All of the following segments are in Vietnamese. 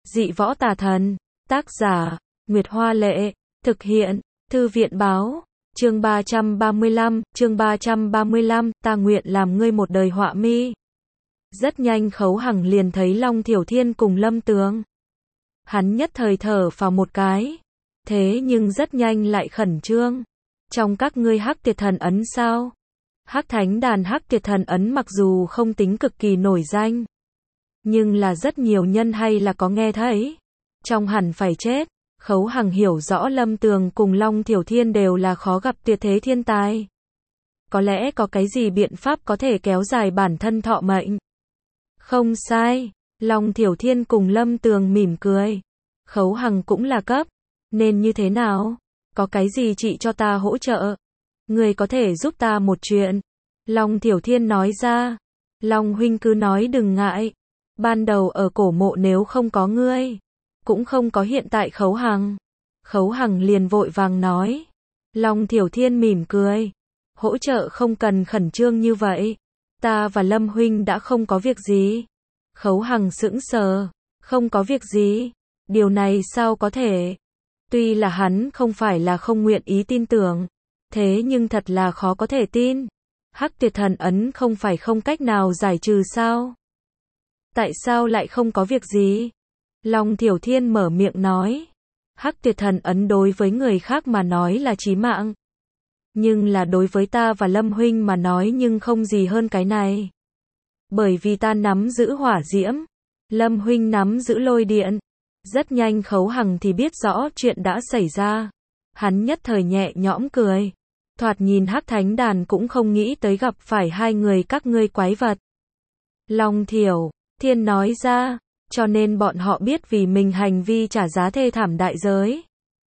Dị võ tà thần. Tác giả, Nguyệt Hoa Lệ. Thực hiện, Thư viện Báo. Chương 335, ta nguyện làm ngươi một đời họa mi. Rất nhanh Khấu Hằng liền thấy Long Thiểu Thiên cùng Lâm Tường. Hắn nhất thời thở phào một cái. Thế nhưng rất nhanh lại khẩn trương. Trong các ngươi Hắc Tiệt Thần Ấn sao? Hắc Thánh Đàn Hắc Tiệt Thần Ấn mặc dù không tính cực kỳ nổi danh, nhưng là rất nhiều nhân hay là có nghe thấy. Trong hẳn phải chết. Khấu Hằng hiểu rõ Lâm Tường cùng Long Thiểu Thiên đều là khó gặp tuyệt thế thiên tài. Có lẽ có cái gì biện pháp có thể kéo dài bản thân thọ mệnh. Không sai. Long Thiểu Thiên cùng Lâm Tường mỉm cười. Khấu Hằng cũng là cấp. Nên như thế nào? Có cái gì chị cho ta hỗ trợ? Người có thể giúp ta một chuyện. Long Thiểu Thiên nói ra. Long huynh cứ nói đừng ngại. Ban đầu ở cổ mộ nếu không có ngươi, cũng không có hiện tại Khấu Hằng. Khấu Hằng liền vội vàng nói. Long Thiểu Thiên mỉm cười. Hỗ trợ không cần khẩn trương như vậy. Ta và Lâm huynh đã không có việc gì. Khấu Hằng sững sờ. Không có việc gì? Điều này sao có thể? Tuy là hắn không phải là không nguyện ý tin tưởng, thế nhưng thật là khó có thể tin. Hắc Tuyệt Thần Ấn không phải không cách nào giải trừ sao? Tại sao lại không có việc gì? Long Thiểu Thiên mở miệng nói. Hắc Tuyệt Thần Ấn đối với người khác mà nói là chí mạng. Nhưng là đối với ta và Lâm huynh mà nói nhưng không gì hơn cái này. Bởi vì ta nắm giữ hỏa diễm, Lâm huynh nắm giữ lôi điện. Rất nhanh Khấu Hằng thì biết rõ chuyện đã xảy ra. Hắn nhất thời nhẹ nhõm cười. Thoạt nhìn Hắc Thánh Đàn cũng không nghĩ tới gặp phải hai người các ngươi quái vật. Long Thiểu Thiên nói ra, cho nên bọn họ biết vì mình hành vi trả giá thê thảm đại giới.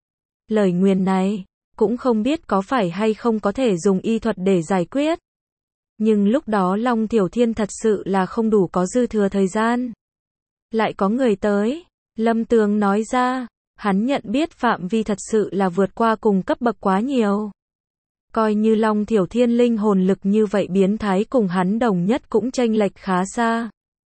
Lời nguyền này, cũng không biết có phải hay không có thể dùng y thuật để giải quyết. Nhưng lúc đó Long Thiểu Thiên thật sự là không đủ có dư thừa thời gian. Lại có người tới. Lâm Tường nói ra, hắn nhận biết phạm vi thật sự là vượt qua cùng cấp bậc quá nhiều. Coi như Long Thiểu Thiên linh hồn lực như vậy biến thái cùng hắn đồng nhất cũng chênh lệch khá xa.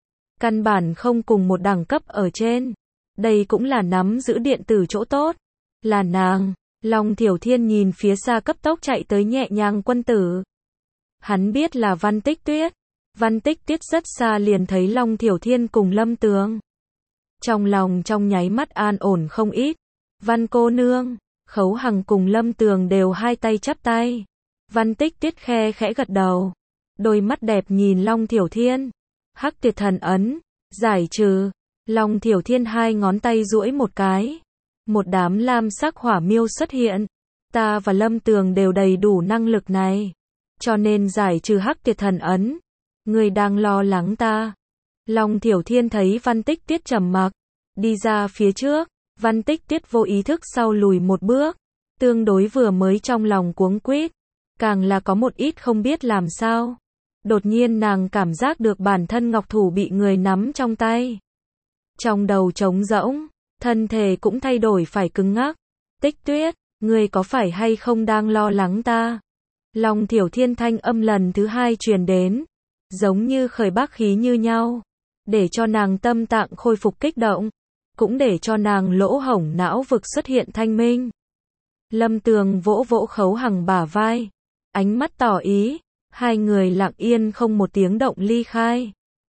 Căn bản không cùng một đẳng cấp ở trên. Đây cũng là nắm giữ điện tử chỗ tốt. Là nàng. Long Thiểu Thiên nhìn phía xa cấp tốc chạy tới nhẹ nhàng quân tử. Hắn biết là Văn Tích Tuyết. Văn Tích Tuyết rất xa liền thấy Long Thiểu Thiên cùng Lâm Tường. Trong lòng trong nháy mắt an ổn không ít. Văn cô nương. Khấu Hằng cùng Lâm Tường đều hai tay chắp tay. Văn Tích Tuyết khe khẽ gật đầu. Đôi mắt đẹp nhìn Long Thiểu Thiên. Hắc Tuyệt Thần Ấn. Giải trừ. Long Thiểu Thiên hai ngón tay duỗi một cái. Một đám lam sắc hỏa miêu xuất hiện. Ta và Lâm Tường đều đầy đủ năng lực này. Cho nên giải trừ Hắc Tuyệt Thần Ấn. Người đang lo lắng ta. Long Thiểu Thiên thấy Văn Tích Tuyết trầm mặc. Đi ra phía trước. Văn Tích Tuyết vô ý thức sau lùi một bước. Tương đối vừa mới trong lòng cuống quýt. Càng là có một ít không biết làm sao. Đột nhiên nàng cảm giác được bản thân ngọc thủ bị người nắm trong tay. Trong đầu trống rỗng. Thân thể cũng thay đổi phải cứng ngắc. Tích Tuyết, ngươi có phải hay không đang lo lắng ta? Long Thiểu Thiên thanh âm lần thứ hai truyền đến. Giống như khởi bác khí như nhau. Để cho nàng tâm tạng khôi phục kích động. Cũng để cho nàng lỗ hổng não vực xuất hiện thanh minh. Lâm Tường vỗ vỗ Khấu Hằng bả vai. Ánh mắt tỏ ý. Hai người lặng yên không một tiếng động ly khai.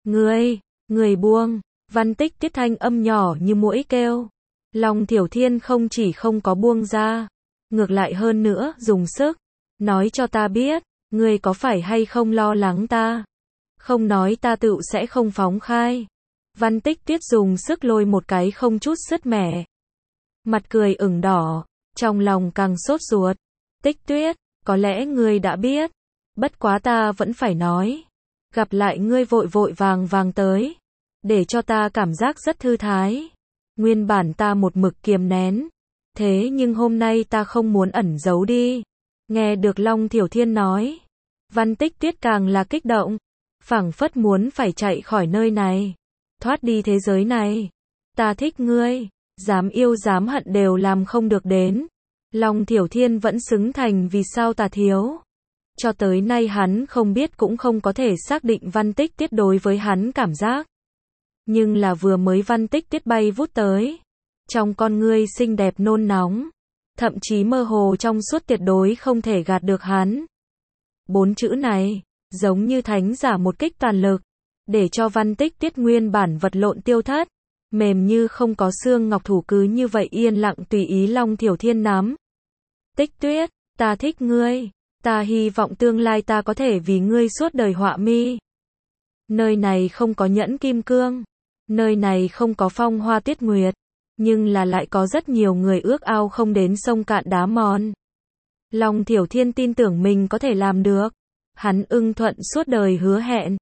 Người buông. Văn Tích Tuyết thanh âm nhỏ như muỗi kêu. Long Thiểu Thiên không chỉ không có buông ra. Ngược lại hơn nữa dùng sức. Nói cho ta biết. Ngươi có phải hay không lo lắng ta? Không nói ta tự sẽ không phóng khai. Văn Tích Tuyết dùng sức lôi một cái không chút sứt mẻ. Mặt cười ửng đỏ. Trong lòng càng sốt ruột. Tích Tuyết, có lẽ ngươi đã biết. Bất quá ta vẫn phải nói. Gặp lại ngươi vội vội vàng tới. Để cho ta cảm giác rất thư thái. Nguyên bản ta một mực kiềm nén. Thế nhưng hôm nay ta không muốn ẩn giấu đi. Nghe được Long Thiểu Thiên nói. Văn Tích Tuyết càng là kích động. Phảng phất muốn phải chạy khỏi nơi này. Thoát đi thế giới này. Ta thích ngươi. Dám yêu dám hận đều làm không được đến. Long Thiểu Thiên vẫn xứng thành vì sao ta thiếu. Cho tới nay hắn không biết cũng không có thể xác định Văn Tích Tuyết đối với hắn cảm giác. Nhưng là vừa mới Văn Tích Tuyết bay vút tới, trong con ngươi xinh đẹp nôn nóng, thậm chí mơ hồ trong suốt tuyệt đối không thể gạt được hắn. 4 chữ này, giống như thánh giả một kích toàn lực, để cho Văn Tích Tuyết nguyên bản vật lộn tiêu thất, mềm như không có xương ngọc thủ cứ như vậy yên lặng tùy ý Long Thiểu Thiên nắm. Tích Tuyết, ta thích ngươi, ta hy vọng tương lai ta có thể vì ngươi suốt đời họa mi. Nơi này không có nhẫn kim cương, nơi này không có phong hoa tuyết nguyệt, nhưng là lại có rất nhiều người ước ao không đến sông cạn đá mòn. Long Thiểu Thiên tin tưởng mình có thể làm được. Hắn ưng thuận suốt đời hứa hẹn.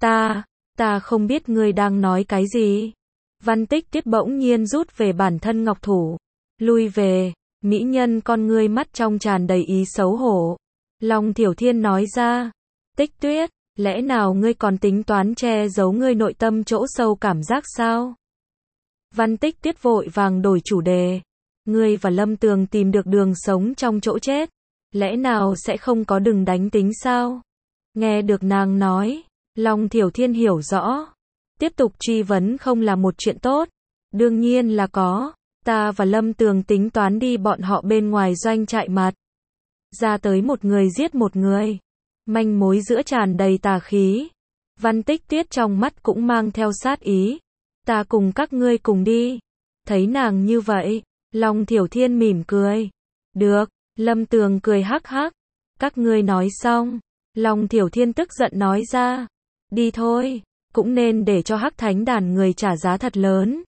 Ta không biết ngươi đang nói cái gì. Văn Tích Tuyết bỗng nhiên rút về bản thân ngọc thủ. Lui về, mỹ nhân con ngươi mắt trong tràn đầy ý xấu hổ. Long Thiểu Thiên nói ra. Tích Tuyết, lẽ nào ngươi còn tính toán che giấu ngươi nội tâm chỗ sâu cảm giác sao? Văn Tích Tuyết vội vàng đổi chủ đề. Ngươi và Lâm Tường tìm được đường sống trong chỗ chết. Lẽ nào sẽ không có đừng đánh tính sao? Nghe được nàng nói, Long Thiểu Thiên hiểu rõ. Tiếp tục truy vấn không là một chuyện tốt. Đương nhiên là có. Ta và Lâm Tường tính toán đi bọn họ bên ngoài doanh trại mặt. Ra tới một người giết một người. Manh mối giữa tràn đầy tà khí. Văn Tích Tuyết trong mắt cũng mang theo sát ý. Ta cùng các ngươi cùng đi. Thấy nàng như vậy, Long Thiểu Thiên mỉm cười. Được, Lâm Tường cười hắc hắc. Các ngươi nói xong. Long Thiểu Thiên tức giận nói ra. Đi thôi, cũng nên để cho Hắc Thánh Đàn người trả giá thật lớn.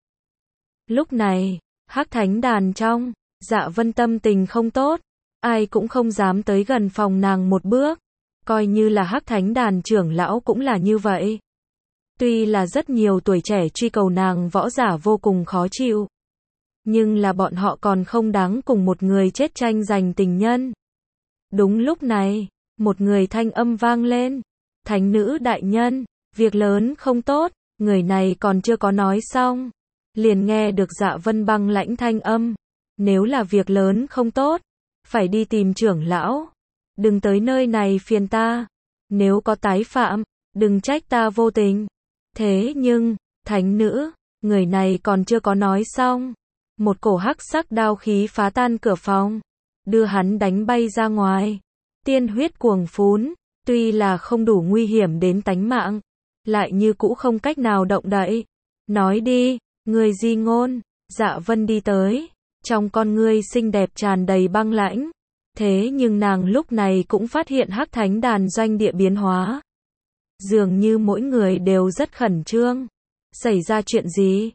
Lúc này, Hắc Thánh Đàn trong, Dạ Vân tâm tình không tốt. Ai cũng không dám tới gần phòng nàng một bước. Coi như là Hắc Thánh Đàn trưởng lão cũng là như vậy. Tuy là rất nhiều tuổi trẻ truy cầu nàng võ giả vô cùng khó chịu. Nhưng là bọn họ còn không đáng cùng một người chết tranh giành tình nhân. Đúng lúc này, một người thanh âm vang lên. Thánh nữ đại nhân, việc lớn không tốt, người này còn chưa có nói xong. Liền nghe được Dạ Vân băng lãnh thanh âm. Nếu là việc lớn không tốt, phải đi tìm trưởng lão. Đừng tới nơi này phiền ta. Nếu có tái phạm, đừng trách ta vô tình. Thế nhưng, thánh nữ, người này còn chưa có nói xong. Một cổ hắc sắc đao khí phá tan cửa phòng, đưa hắn đánh bay ra ngoài. Tiên huyết cuồng phún, tuy là không đủ nguy hiểm đến tánh mạng, lại như cũ không cách nào động đậy. Nói đi, người di ngôn. Dạ Vân đi tới, trong con ngươi xinh đẹp tràn đầy băng lãnh. Thế nhưng nàng lúc này cũng phát hiện Hắc Thánh Đàn doanh địa biến hóa. Dường như mỗi người đều rất khẩn trương. Xảy ra chuyện gì?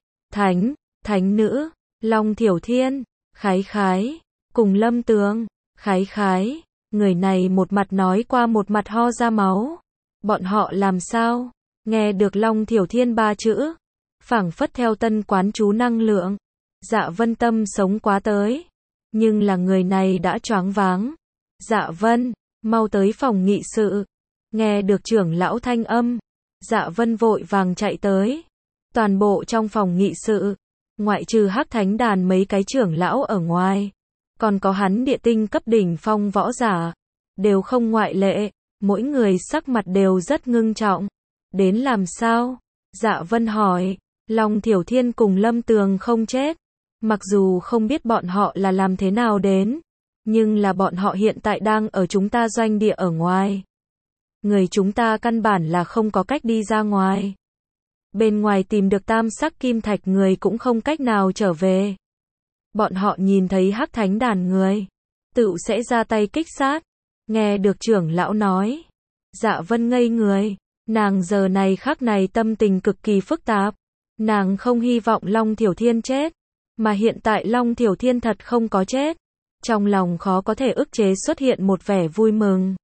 Thánh nữ, Long Thiểu Thiên, Khái Khái, cùng Lâm Tường, Khái Khái, người này một mặt nói qua một mặt ho ra máu. Bọn họ làm sao? Nghe được Long Thiểu Thiên 3 chữ, phảng phất theo tân quán chú năng lượng. Dạ Vân tâm sống quá tới, nhưng là người này đã choáng váng. Dạ Vân, mau tới phòng nghị sự. Nghe được trưởng lão thanh âm, Dạ Vân vội vàng chạy tới. Toàn bộ trong phòng nghị sự, ngoại trừ Hắc Thánh Đàn mấy cái trưởng lão ở ngoài, còn có hắn địa tinh cấp đỉnh phong võ giả, đều không ngoại lệ, mỗi người sắc mặt đều rất ngưng trọng. Đến làm sao? Dạ Vân hỏi. Long Thiểu Thiên cùng Lâm Tường không chết. Mặc dù không biết bọn họ là làm thế nào đến, nhưng là bọn họ hiện tại đang ở chúng ta doanh địa ở ngoài. Người chúng ta căn bản là không có cách đi ra ngoài. Bên ngoài tìm được tam sắc kim thạch người cũng không cách nào trở về. Bọn họ nhìn thấy Hắc Thánh Đàn người, tự sẽ ra tay kích sát. Nghe được trưởng lão nói, Dạ Vân ngây người. Nàng giờ này khắc này tâm tình cực kỳ phức tạp. Nàng không hy vọng Long Thiểu Thiên chết, mà hiện tại Long Thiểu Thiên thật không có chết. Trong lòng khó có thể ức chế xuất hiện một vẻ vui mừng.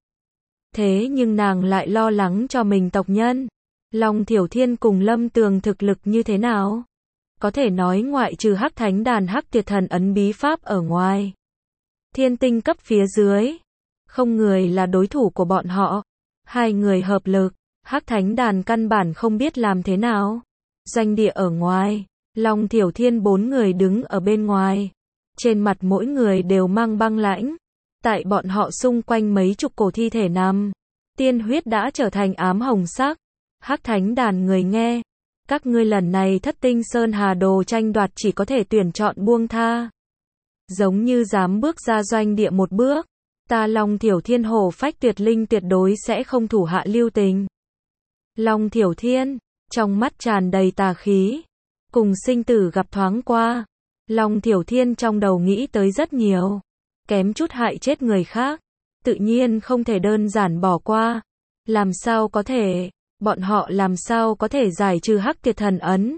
Thế nhưng nàng lại lo lắng cho mình tộc nhân. Long Thiểu Thiên cùng Lâm Tường thực lực như thế nào? Có thể nói ngoại trừ Hắc Thánh Đàn Hắc Tuyệt Thần ấn bí pháp ở ngoài, thiên tinh cấp phía dưới, không người là đối thủ của bọn họ. Hai người hợp lực, Hắc Thánh Đàn căn bản không biết làm thế nào. Doanh địa ở ngoài, Long Thiểu Thiên 4 người đứng ở bên ngoài. Trên mặt mỗi người đều mang băng lãnh. Tại bọn họ xung quanh mấy chục cổ thi thể nằm. Tiên huyết đã trở thành ám hồng sắc. Hắc Thánh Đàn người nghe. Các ngươi lần này Thất Tinh Sơn Hà Đồ tranh đoạt chỉ có thể tuyển chọn buông tha. Giống như dám bước ra doanh địa một bước, ta Long Thiểu Thiên Hổ Phách Tuyệt Linh tuyệt đối sẽ không thủ hạ lưu tình. Long Thiểu Thiên, trong mắt tràn đầy tà khí, cùng sinh tử gặp thoáng qua. Long Thiểu Thiên trong đầu nghĩ tới rất nhiều, kém chút hại chết người khác, tự nhiên không thể đơn giản bỏ qua. Làm sao có thể, bọn họ làm sao có thể giải trừ Hắc Tiệt Thần ấn?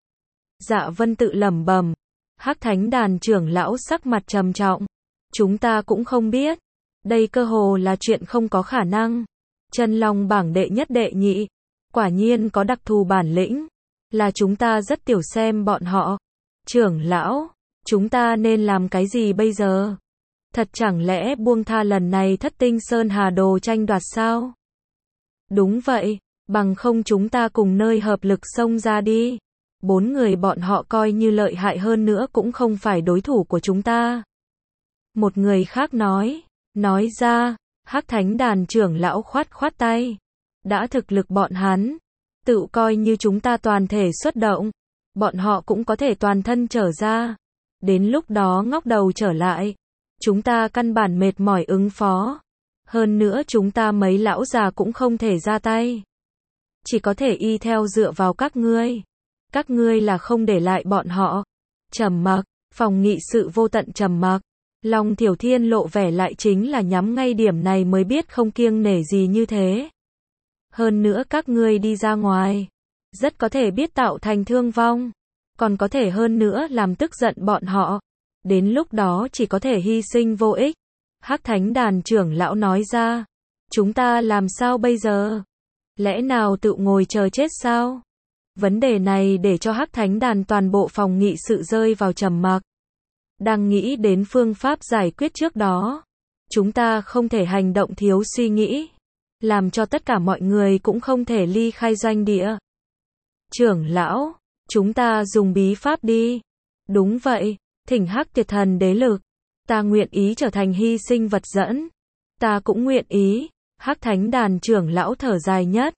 Dạ Vân tự lẩm bẩm. Hắc Thánh Đàn trưởng lão sắc mặt trầm trọng. Chúng ta cũng không biết, đây cơ hồ là chuyện không có khả năng. Chân Long bảng đệ nhất đệ nhị, quả nhiên có đặc thù bản lĩnh, là chúng ta rất tiểu xem bọn họ. Trưởng lão, chúng ta nên làm cái gì bây giờ? Thật chẳng lẽ buông tha lần này Thất Tinh Sơn Hà Đồ tranh đoạt sao? Đúng vậy, bằng không chúng ta cùng nơi hợp lực xông ra đi. 4 người bọn họ coi như lợi hại hơn nữa cũng không phải đối thủ của chúng ta. Một người khác nói ra, Hắc Thánh Đàn trưởng lão khoát khoát tay. Đã thực lực bọn hắn, tự coi như chúng ta toàn thể xuất động, bọn họ cũng có thể toàn thân trở ra. Đến lúc đó ngóc đầu trở lại, chúng ta căn bản mệt mỏi ứng phó. Hơn nữa chúng ta mấy lão già cũng không thể ra tay. Chỉ có thể y theo dựa vào các ngươi. Các ngươi là không để lại bọn họ. Trầm mặc, phòng nghị sự vô tận trầm mặc. Long Thiểu Thiên lộ vẻ lại chính là nhắm ngay điểm này mới biết không kiêng nể gì như thế. Hơn nữa các ngươi đi ra ngoài, rất có thể biết tạo thành thương vong, còn có thể hơn nữa làm tức giận bọn họ. Đến lúc đó chỉ có thể hy sinh vô ích. Hắc Thánh Đàn trưởng lão nói ra, chúng ta làm sao bây giờ? Lẽ nào tự ngồi chờ chết sao? Vấn đề này để cho Hắc Thánh Đàn toàn bộ phòng nghị sự rơi vào trầm mặc. Đang nghĩ đến phương pháp giải quyết trước đó. Chúng ta không thể hành động thiếu suy nghĩ, làm cho tất cả mọi người cũng không thể ly khai doanh địa. Trưởng lão, chúng ta dùng bí pháp đi. Đúng vậy, thỉnh Hắc Tiệt Thần đế lực. Ta nguyện ý trở thành hy sinh vật dẫn. Ta cũng nguyện ý. Hắc Thánh Đàn trưởng lão thở dài nhất.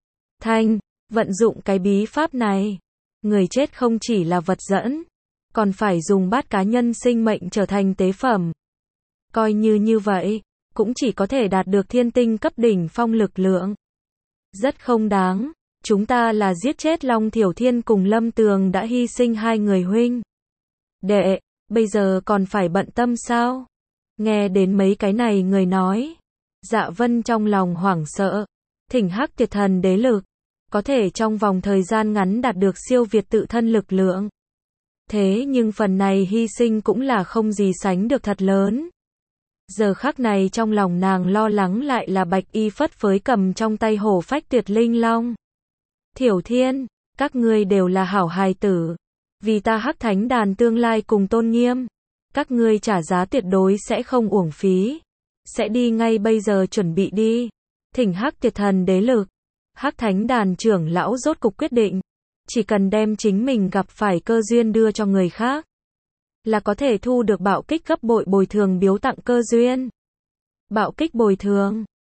Vận dụng cái bí pháp này. Người chết không chỉ là vật dẫn, còn phải dùng bát cá nhân sinh mệnh trở thành tế phẩm. Coi như vậy, cũng chỉ có thể đạt được thiên tinh cấp đỉnh phong lực lượng. Rất không đáng. Chúng ta là giết chết Long Thiểu Thiên cùng Lâm Tường đã hy sinh 2 người huynh đệ, bây giờ còn phải bận tâm sao? Nghe đến mấy cái này người nói, Dạ Vân trong lòng hoảng sợ. Thỉnh Hắc Tiệt Thần đế lực, có thể trong vòng thời gian ngắn đạt được siêu việt tự thân lực lượng. Thế nhưng phần này hy sinh cũng là không gì sánh được thật lớn. Giờ khắc này trong lòng nàng lo lắng lại là Bạch Y phất phới cầm trong tay Hổ Phách Tuyệt Linh Long. Thiểu Thiên, các ngươi đều là hảo hài tử. Vì ta Hắc Thánh Đàn tương lai cùng tôn nghiêm, các ngươi trả giá tuyệt đối sẽ không uổng phí. Sẽ đi ngay bây giờ chuẩn bị đi. Thỉnh Hắc Tiệt Thần đế lực. Hắc Thánh Đàn trưởng lão rốt cục quyết định, chỉ cần đem chính mình gặp phải cơ duyên đưa cho người khác, là có thể thu được bạo kích gấp bội bồi thường biếu tặng cơ duyên. Bạo kích bồi thường,